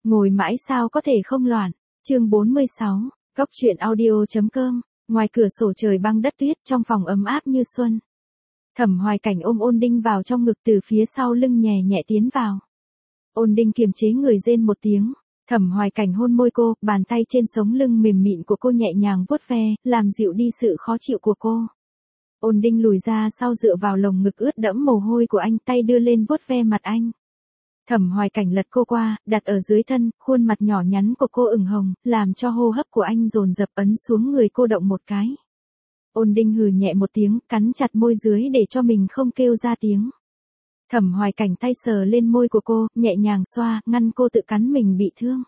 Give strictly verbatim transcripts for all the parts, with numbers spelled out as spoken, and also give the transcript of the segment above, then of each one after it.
Ngồi mãi sao có thể không loạn. Chương bốn mươi sáu, Góc truyện audio.com. Ngoài cửa sổ trời băng đất tuyết, trong phòng ấm áp như xuân. Thẩm Hoài Cảnh ôm Ôn Đinh vào trong ngực từ phía sau lưng nhẹ nhẹ tiến vào. Ôn Đinh kiềm chế người rên một tiếng. Thẩm Hoài Cảnh hôn môi cô, bàn tay trên sống lưng mềm mịn của cô nhẹ nhàng vuốt ve, làm dịu đi sự khó chịu của cô. Ôn Đinh lùi ra sau dựa vào lồng ngực ướt đẫm mồ hôi của anh, tay đưa lên vuốt ve mặt anh. Thẩm Hoài Cảnh lật cô qua, đặt ở dưới thân, khuôn mặt nhỏ nhắn của cô ửng hồng, làm cho hô hấp của anh dồn dập ấn xuống người cô động một cái. Ôn Đinh hừ nhẹ một tiếng, cắn chặt môi dưới để cho mình không kêu ra tiếng. Thẩm Hoài Cảnh tay sờ lên môi của cô, nhẹ nhàng xoa, ngăn cô tự cắn mình bị thương.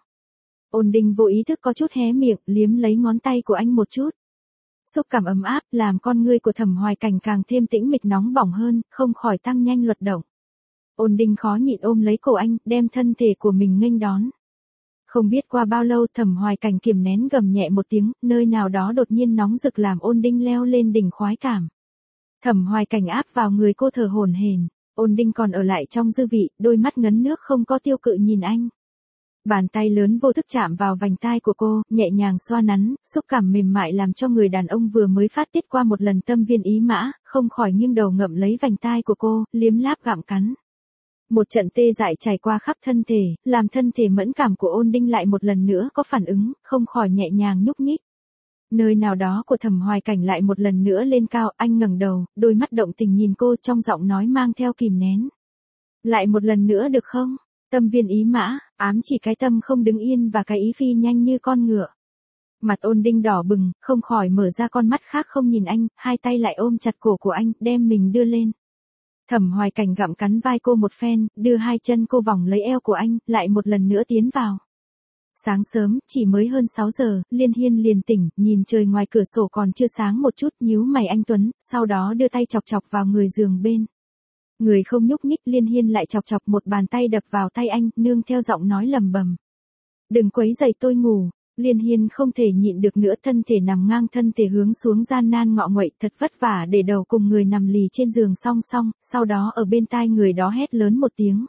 Ôn Đinh vô ý thức có chút hé miệng, liếm lấy ngón tay của anh một chút. Xúc cảm ấm áp, làm con ngươi của Thẩm Hoài Cảnh càng thêm tĩnh mịch nóng bỏng hơn, không khỏi tăng nhanh luật động. Ôn Đinh khó nhịn ôm lấy cổ anh, đem thân thể của mình nghênh đón. Không biết qua bao lâu Thẩm Hoài Cảnh kiềm nén gầm nhẹ một tiếng, nơi nào đó đột nhiên nóng rực làm Ôn Đinh leo lên đỉnh khoái cảm. Thẩm Hoài Cảnh áp vào người cô thở hổn hển, Ôn Đinh còn ở lại trong dư vị, đôi mắt ngấn nước không có tiêu cự nhìn anh. Bàn tay lớn vô thức chạm vào vành tai của cô, nhẹ nhàng xoa nắn, xúc cảm mềm mại làm cho người đàn ông vừa mới phát tiết qua một lần tâm viên ý mã, không khỏi nghiêng đầu ngậm lấy vành tai của cô, liếm láp gặm cắn. Một trận tê dại trải qua khắp thân thể, làm thân thể mẫn cảm của Ôn Đinh lại một lần nữa có phản ứng, không khỏi nhẹ nhàng nhúc nhích. Nơi nào đó của Thẩm Hoài Cảnh lại một lần nữa lên cao, anh ngẩng đầu, đôi mắt động tình nhìn cô, trong giọng nói mang theo kìm nén. Lại một lần nữa được không? Tâm viên ý mã, ám chỉ cái tâm không đứng yên và cái ý phi nhanh như con ngựa. Mặt Ôn Đinh đỏ bừng, không khỏi mở ra con mắt khác không nhìn anh, hai tay lại ôm chặt cổ của anh, đem mình đưa lên. Thẩm Hoài Cảnh gặm cắn vai cô một phen, đưa hai chân cô vòng lấy eo của anh, lại một lần nữa tiến vào. Sáng sớm, chỉ mới hơn sáu giờ, Liên Hiên liền tỉnh, nhìn trời ngoài cửa sổ còn chưa sáng một chút, nhíu mày anh Tuấn, sau đó đưa tay chọc chọc vào người giường bên. Người không nhúc nhích, Liên Hiên lại chọc chọc một bàn tay đập vào tay anh, nương theo giọng nói lầm bầm. Đừng quấy rầy tôi ngủ. Liên Hiên không thể nhịn được nữa, thân thể nằm ngang thân thể hướng xuống gian nan ngọ nguậy, thật vất vả để đầu cùng người nằm lì trên giường song song, sau đó ở bên tai người đó hét lớn một tiếng.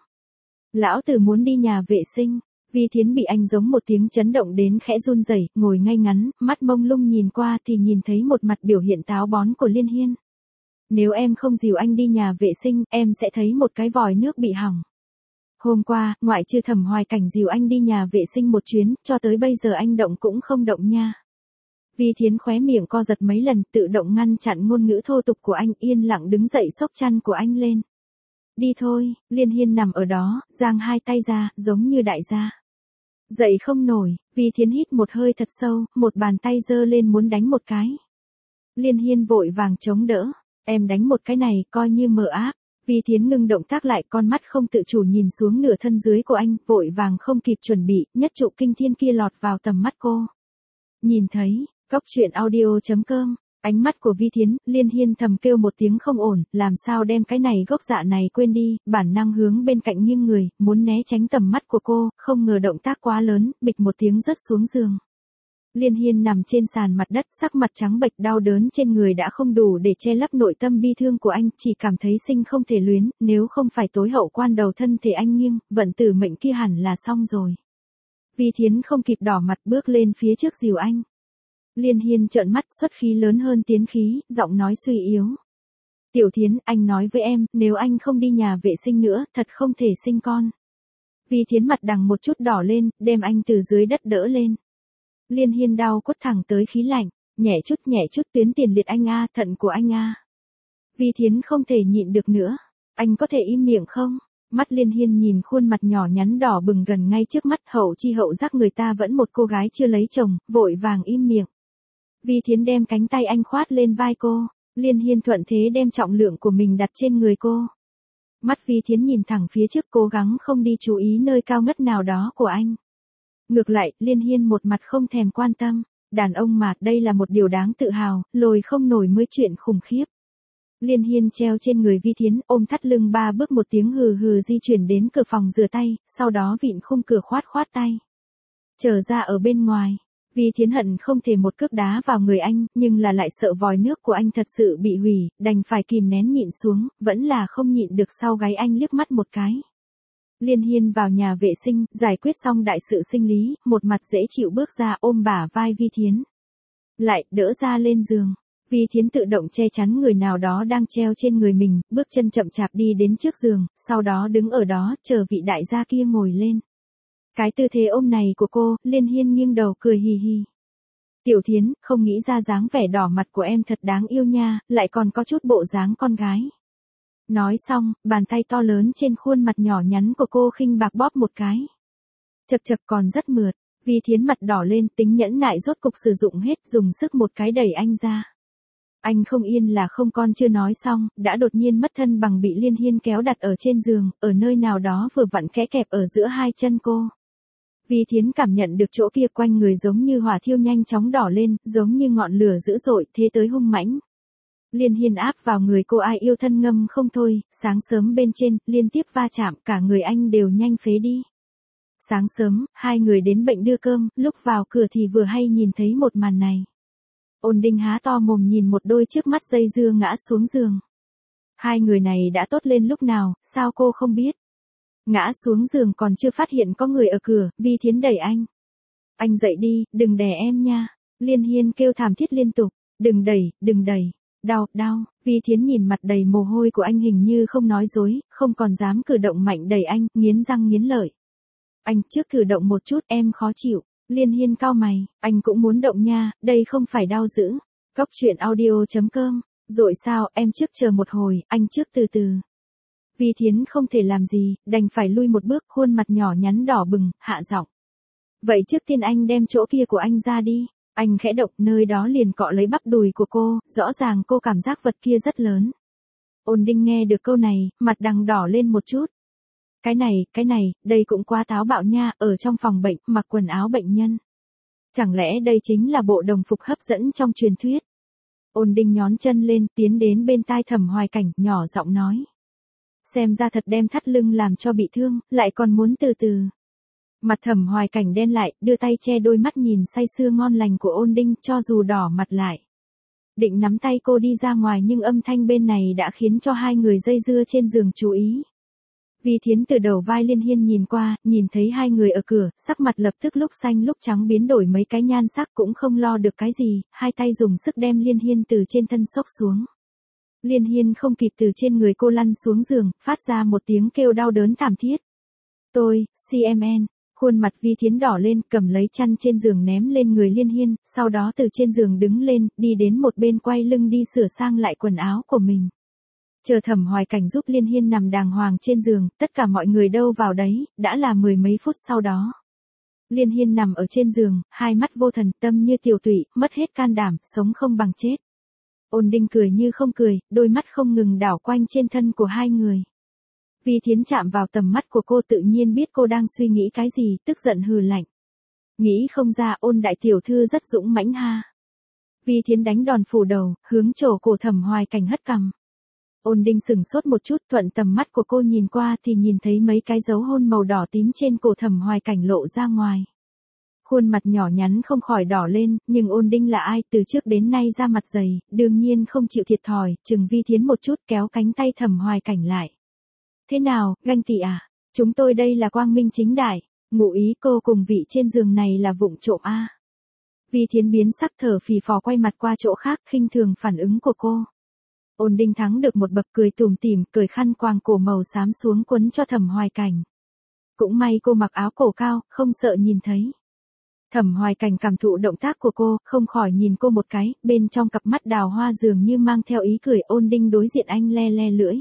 Lão tử muốn đi nhà vệ sinh. Vi Thiến bị anh giống một tiếng chấn động đến khẽ run rẩy, ngồi ngay ngắn, mắt mông lung nhìn qua thì nhìn thấy một mặt biểu hiện táo bón của Liên Hiên. Nếu em không dìu anh đi nhà vệ sinh, em sẽ thấy một cái vòi nước bị hỏng. Hôm qua, ngoại trừ Thẩm Hoài Cảnh dìu anh đi nhà vệ sinh một chuyến, cho tới bây giờ anh động cũng không động nha. Vi Thiến khóe miệng co giật mấy lần, tự động ngăn chặn ngôn ngữ thô tục của anh, yên lặng đứng dậy xốc chăn của anh lên. Đi thôi. Liên Hiên nằm ở đó, giang hai tay ra, giống như đại gia. Dậy không nổi, Vi Thiến hít một hơi thật sâu, một bàn tay giơ lên muốn đánh một cái. Liên Hiên vội vàng chống đỡ, em đánh một cái này coi như mờ áp. Vi Thiến ngưng động tác lại, con mắt không tự chủ nhìn xuống nửa thân dưới của anh, vội vàng không kịp chuẩn bị, nhất trụ kinh thiên kia lọt vào tầm mắt cô. Nhìn thấy, Góc truyện audio.com, ánh mắt của Vi Thiến, Liên Hiên thầm kêu một tiếng không ổn, làm sao đem cái này gốc dạ này quên đi, bản năng hướng bên cạnh nghiêng người, muốn né tránh tầm mắt của cô, không ngờ động tác quá lớn, bịch một tiếng rớt xuống giường. Liên Hiên nằm trên sàn mặt đất, sắc mặt trắng bệch, đau đớn trên người đã không đủ để che lấp nội tâm bi thương của anh, chỉ cảm thấy sinh không thể luyến, nếu không phải tối hậu quan đầu thân thể anh nghiêng, vận tử mệnh kia hẳn là xong rồi. Vi Thiến không kịp đỏ mặt bước lên phía trước dìu anh. Liên Hiên trợn mắt, xuất khí lớn hơn tiến khí, giọng nói suy yếu. Tiểu Thiến, anh nói với em, nếu anh không đi nhà vệ sinh nữa, thật không thể sinh con. Vi Thiến mặt đằng một chút đỏ lên, đem anh từ dưới đất đỡ lên. Liên Hiên đau quất thẳng tới khí lạnh, nhẹ chút nhẹ chút tuyến tiền liệt anh a, thận của anh a. Vi Thiến không thể nhịn được nữa, anh có thể im miệng không? Mắt Liên Hiên nhìn khuôn mặt nhỏ nhắn đỏ bừng gần ngay trước mắt, hậu chi hậu giác người ta vẫn một cô gái chưa lấy chồng, vội vàng im miệng. Vi Thiến đem cánh tay anh khoát lên vai cô, Liên Hiên thuận thế đem trọng lượng của mình đặt trên người cô. Mắt Vi Thiến nhìn thẳng phía trước, cố gắng không đi chú ý nơi cao ngất nào đó của anh. Ngược lại, Liên Hiên một mặt không thèm quan tâm, đàn ông mà, đây là một điều đáng tự hào, lồi không nổi mới chuyện khủng khiếp. Liên Hiên treo trên người Vi Thiến, ôm thắt lưng ba bước một tiếng hừ hừ di chuyển đến cửa phòng rửa tay, sau đó vịn khung cửa khoát khoát tay. Trở ra ở bên ngoài, Vi Thiến hận không thể một cước đá vào người anh, nhưng là lại sợ vòi nước của anh thật sự bị hủy, đành phải kìm nén nhịn xuống, vẫn là không nhịn được sau gáy anh liếc mắt một cái. Liên Hiên vào nhà vệ sinh, giải quyết xong đại sự sinh lý, một mặt dễ chịu bước ra ôm bả vai Vi Thiến. Lại, đỡ ra lên giường. Vi Thiến tự động che chắn người nào đó đang treo trên người mình, bước chân chậm chạp đi đến trước giường, sau đó đứng ở đó, chờ vị đại gia kia ngồi lên. Cái tư thế ôm này của cô, Liên Hiên nghiêng đầu cười hì hì. Tiểu Thiến, không nghĩ ra dáng vẻ đỏ mặt của em thật đáng yêu nha, lại còn có chút bộ dáng con gái. Nói xong, bàn tay to lớn trên khuôn mặt nhỏ nhắn của cô khinh bạc bóp một cái. Chật chật còn rất mượt, Vi Thiến mặt đỏ lên, tính nhẫn nại rốt cục sử dụng hết, dùng sức một cái đẩy anh ra. Anh không yên là không, con chưa nói xong, đã đột nhiên mất thân bằng bị Liên Hiên kéo đặt ở trên giường, ở nơi nào đó vừa vặn kẽ kẹp ở giữa hai chân cô. Vi Thiến cảm nhận được chỗ kia quanh người giống như hỏa thiêu nhanh chóng đỏ lên, giống như ngọn lửa dữ dội, thế tới hung mãnh. Liên Hiên áp vào người cô, ai yêu thân ngâm không thôi, sáng sớm bên trên, liên tiếp va chạm, cả người anh đều nhanh phế đi. Sáng sớm, hai người đến bệnh đưa cơm, lúc vào cửa thì vừa hay nhìn thấy một màn này. Ôn Đinh há to mồm nhìn một đôi trước mắt dây dưa ngã xuống giường. Hai người này đã tốt lên lúc nào, sao cô không biết? Ngã xuống giường còn chưa phát hiện có người ở cửa, Vi Thiến đẩy anh. Anh dậy đi, đừng đè em nha. Liên Hiên kêu thảm thiết liên tục, đừng đẩy, đừng đẩy. Đau, đau, Vi Thiến nhìn mặt đầy mồ hôi của anh hình như không nói dối, không còn dám cử động mạnh đẩy anh, nghiến răng nghiến lợi. Anh trước cử động một chút, em khó chịu. Liên Hiên cau mày, anh cũng muốn động nha, đây không phải đau dữ. Cóc truyện audio chấm com, rồi sao, em trước chờ một hồi, anh trước từ từ. Vi Thiến không thể làm gì, đành phải lui một bước, khuôn mặt nhỏ nhắn đỏ bừng, hạ giọng. Vậy trước tiên anh đem chỗ kia của anh ra đi. Anh khẽ động, nơi đó liền cọ lấy bắp đùi của cô, rõ ràng cô cảm giác vật kia rất lớn. Ôn Đinh nghe được câu này, mặt đằng đỏ lên một chút. Cái này, cái này, đây cũng quá táo bạo nha, ở trong phòng bệnh, mặc quần áo bệnh nhân. Chẳng lẽ đây chính là bộ đồng phục hấp dẫn trong truyền thuyết? Ôn Đinh nhón chân lên, tiến đến bên tai Thẩm Hoài Cảnh, nhỏ giọng nói. Xem ra thật đem thắt lưng làm cho bị thương, lại còn muốn từ từ. Mặt Thẩm Hoài Cảnh đen lại, đưa tay che đôi mắt nhìn say sưa ngon lành của Ôn Đinh, cho dù đỏ mặt lại. Định nắm tay cô đi ra ngoài nhưng âm thanh bên này đã khiến cho hai người dây dưa trên giường chú ý. Vi Thiến từ đầu vai Liên Hiên nhìn qua, nhìn thấy hai người ở cửa, sắc mặt lập tức lúc xanh lúc trắng biến đổi mấy cái nhan sắc, cũng không lo được cái gì, hai tay dùng sức đem Liên Hiên từ trên thân xốc xuống. Liên Hiên không kịp từ trên người cô lăn xuống giường, phát ra một tiếng kêu đau đớn thảm thiết. Tôi, xê em en, khuôn mặt Vi Thiến đỏ lên, cầm lấy chăn trên giường ném lên người Liên Hiên, sau đó từ trên giường đứng lên, đi đến một bên quay lưng đi sửa sang lại quần áo của mình. Chờ Thẩm Hoài Cảnh giúp Liên Hiên nằm đàng hoàng trên giường, tất cả mọi người đâu vào đấy, đã là mười mấy phút sau đó. Liên Hiên nằm ở trên giường, hai mắt vô thần, tâm như tiểu tụy, mất hết can đảm, sống không bằng chết. Ôn Đinh cười như không cười, đôi mắt không ngừng đảo quanh trên thân của hai người. Vi Thiến chạm vào tầm mắt của cô, tự nhiên biết cô đang suy nghĩ cái gì, tức giận hừ lạnh. Nghĩ không ra, Ôn đại tiểu thư rất dũng mãnh ha. Vi Thiến đánh đòn phủ đầu, hướng chỗ cổ Thẩm Hoài Cảnh hất cằm. Ôn Đinh sừng sốt một chút, thuận tầm mắt của cô nhìn qua thì nhìn thấy mấy cái dấu hôn màu đỏ tím trên cổ Thẩm Hoài Cảnh lộ ra ngoài. Khuôn mặt nhỏ nhắn không khỏi đỏ lên, nhưng Ôn Đinh là ai, từ trước đến nay ra mặt dày, đương nhiên không chịu thiệt thòi, chừng Vi Thiến một chút, kéo cánh tay Thẩm Hoài Cảnh lại. Thế nào, ganh tị à? Chúng tôi đây là quang minh chính đại, ngụ ý cô cùng vị trên giường này là vụng trộm a. À. Vi Thiến biến sắc, thở phì phò quay mặt qua chỗ khác, khinh thường phản ứng của cô. Ôn Đinh thắng được một bậc, cười tủm tỉm, cởi khăn quàng cổ màu xám xuống quấn cho Thẩm Hoài Cảnh. Cũng may cô mặc áo cổ cao, không sợ nhìn thấy. Thẩm Hoài Cảnh cảm thụ động tác của cô, không khỏi nhìn cô một cái, bên trong cặp mắt đào hoa dường như mang theo ý cười. Ôn Đinh đối diện anh le le lưỡi.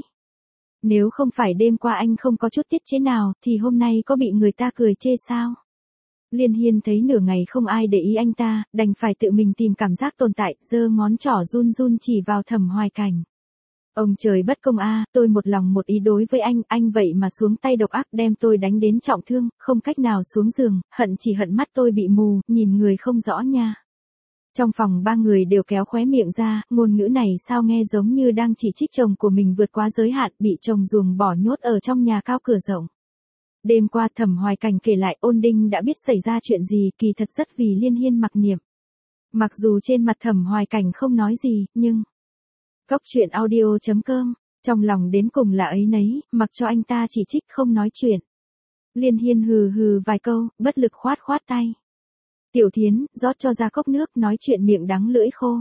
Nếu không phải đêm qua anh không có chút tiết chế nào, thì hôm nay có bị người ta cười chê sao? Liên Hiên thấy nửa ngày không ai để ý anh ta, đành phải tự mình tìm cảm giác tồn tại, giơ ngón trỏ run run chỉ vào Thẩm Hoài Cảnh. Ông trời bất công a, tôi một lòng một ý đối với anh, anh vậy mà xuống tay độc ác đem tôi đánh đến trọng thương, không cách nào xuống giường, hận chỉ hận mắt tôi bị mù, nhìn người không rõ nha. Trong phòng ba người đều kéo khóe miệng ra, ngôn ngữ này sao nghe giống như đang chỉ trích chồng của mình vượt quá giới hạn, bị chồng ruồng bỏ nhốt ở trong nhà cao cửa rộng. Đêm qua Thẩm Hoài Cảnh kể lại, Ôn Đinh đã biết xảy ra chuyện gì, kỳ thật rất vì Liên Hiên mặc niệm. Mặc dù trên mặt Thẩm Hoài Cảnh không nói gì, nhưng... Cóc truyện audio chấm com, trong lòng đến cùng là ấy nấy, mặc cho anh ta chỉ trích không nói chuyện. Liên Hiên hừ hừ vài câu, bất lực khoát khoát tay. Tiểu Thiến, rót cho ra cốc nước, nói chuyện miệng đắng lưỡi khô.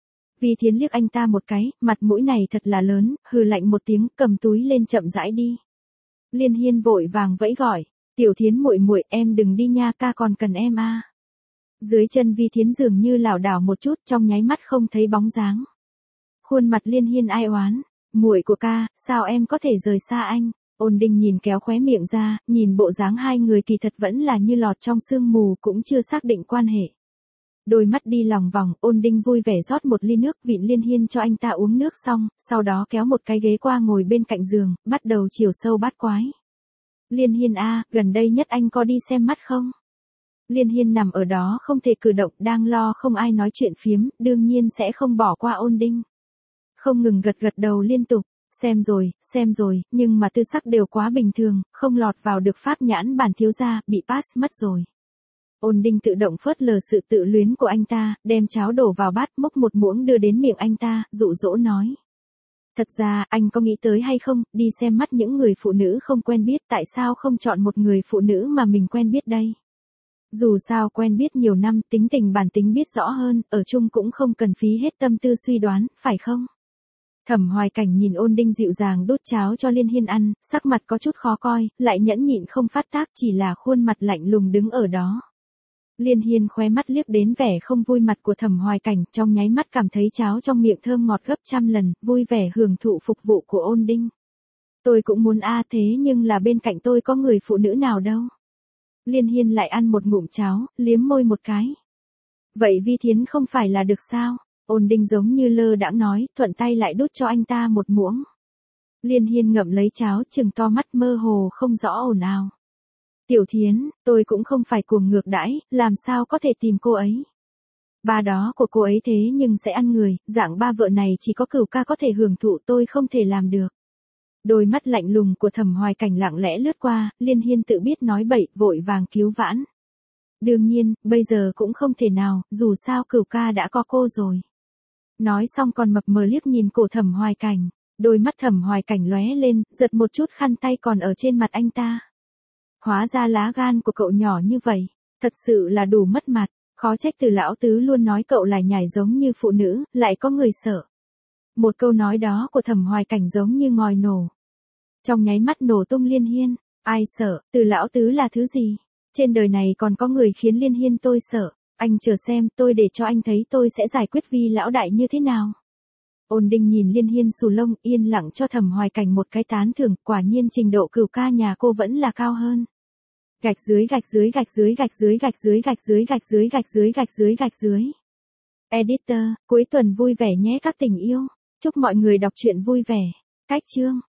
Vi Thiến liếc anh ta một cái, mặt mũi này thật là lớn, hừ lạnh một tiếng, cầm túi lên chậm rãi đi. Liên Hiên vội vàng vẫy gọi, Tiểu Thiến muội muội, em đừng đi nha, ca còn cần em à. Dưới chân Vi Thiến dường như lảo đảo một chút, trong nháy mắt không thấy bóng dáng. Khuôn mặt Liên Hiên ai oán, muội của ca, sao em có thể rời xa anh? Ôn Đinh nhìn kéo khóe miệng ra, nhìn bộ dáng hai người kỳ thật vẫn là như lọt trong sương mù, cũng chưa xác định quan hệ. Đôi mắt đi lòng vòng, Ôn Đinh vui vẻ rót một ly nước vịn Liên Hiên cho anh ta uống nước xong, sau đó kéo một cái ghế qua ngồi bên cạnh giường, bắt đầu chiều sâu bát quái. Liên Hiên a, gần đây nhất anh có đi xem mắt không? Liên Hiên nằm ở đó không thể cử động, đang lo không ai nói chuyện phiếm, đương nhiên sẽ không bỏ qua Ôn Đinh. Không ngừng gật gật đầu liên tục, xem rồi, xem rồi, nhưng mà tư sắc đều quá bình thường, không lọt vào được pháp nhãn bản thiếu gia, bị pass mất rồi. Ôn Đinh tự động phớt lờ sự tự luyến của anh ta, đem cháo đổ vào bát, múc một muỗng đưa đến miệng anh ta, dụ dỗ nói. Thật ra, anh có nghĩ tới hay không, đi xem mắt những người phụ nữ không quen biết, tại sao không chọn một người phụ nữ mà mình quen biết đây? Dù sao quen biết nhiều năm, tính tình bản tính biết rõ hơn, ở chung cũng không cần phí hết tâm tư suy đoán, phải không? Thẩm Hoài Cảnh nhìn Ôn Đinh dịu dàng đút cháo cho Liên Hiên ăn, sắc mặt có chút khó coi, lại nhẫn nhịn không phát tác, chỉ là khuôn mặt lạnh lùng đứng ở đó. Liên Hiên khóe mắt liếc đến vẻ không vui mặt của Thẩm Hoài Cảnh, trong nháy mắt cảm thấy cháo trong miệng thơm ngọt gấp trăm lần, vui vẻ hưởng thụ phục vụ của Ôn Đinh. Tôi cũng muốn a thế nhưng là bên cạnh tôi có người phụ nữ nào đâu. Liên Hiên lại ăn một ngụm cháo, liếm môi một cái. Vậy Vi Thiến không phải là được sao? Ôn Đinh giống như lơ đãng nói, thuận tay lại đút cho anh ta một muỗng. Liên Hiên ngậm lấy cháo, trừng to mắt mơ hồ không rõ ồn ào. Tiểu Thiến, tôi cũng không phải cuồng ngược đãi, làm sao có thể tìm cô ấy. Ba đó của cô ấy thế nhưng sẽ ăn người, dạng ba vợ này chỉ có Cửu ca có thể hưởng thụ, tôi không thể làm được. Đôi mắt lạnh lùng của Thẩm Hoài Cảnh lặng lẽ lướt qua, Liên Hiên tự biết nói bậy, vội vàng cứu vãn. Đương nhiên, bây giờ cũng không thể nào, dù sao Cửu ca đã có cô rồi. Nói xong còn mập mờ liếc nhìn cổ Thẩm Hoài Cảnh, đôi mắt Thẩm Hoài Cảnh lóe lên, giật một chút khăn tay còn ở trên mặt anh ta. Hóa ra lá gan của cậu nhỏ như vậy, thật sự là đủ mất mặt, khó trách Từ lão tứ luôn nói cậu lại nhảy giống như phụ nữ, lại có người sợ. Một câu nói đó của Thẩm Hoài Cảnh giống như ngòi nổ. Trong nháy mắt nổ tung Liên Hiên, ai sợ, Từ lão tứ là thứ gì? Trên đời này còn có người khiến Liên Hiên tôi sợ, anh chờ xem, tôi để cho anh thấy tôi sẽ giải quyết Vi lão đại như thế nào. Ôn Đinh nhìn Liên Hiên xù lông, yên lặng cho Thẩm Hoài Cảnh một cái tán thưởng, quả nhiên trình độ Cửu ca nhà cô vẫn là cao hơn. Gạch dưới gạch dưới gạch dưới gạch dưới gạch dưới gạch dưới gạch dưới gạch dưới gạch dưới gạch dưới. Editor, cuối tuần vui vẻ nhé các tình yêu. Chúc mọi người đọc truyện vui vẻ. Cách chương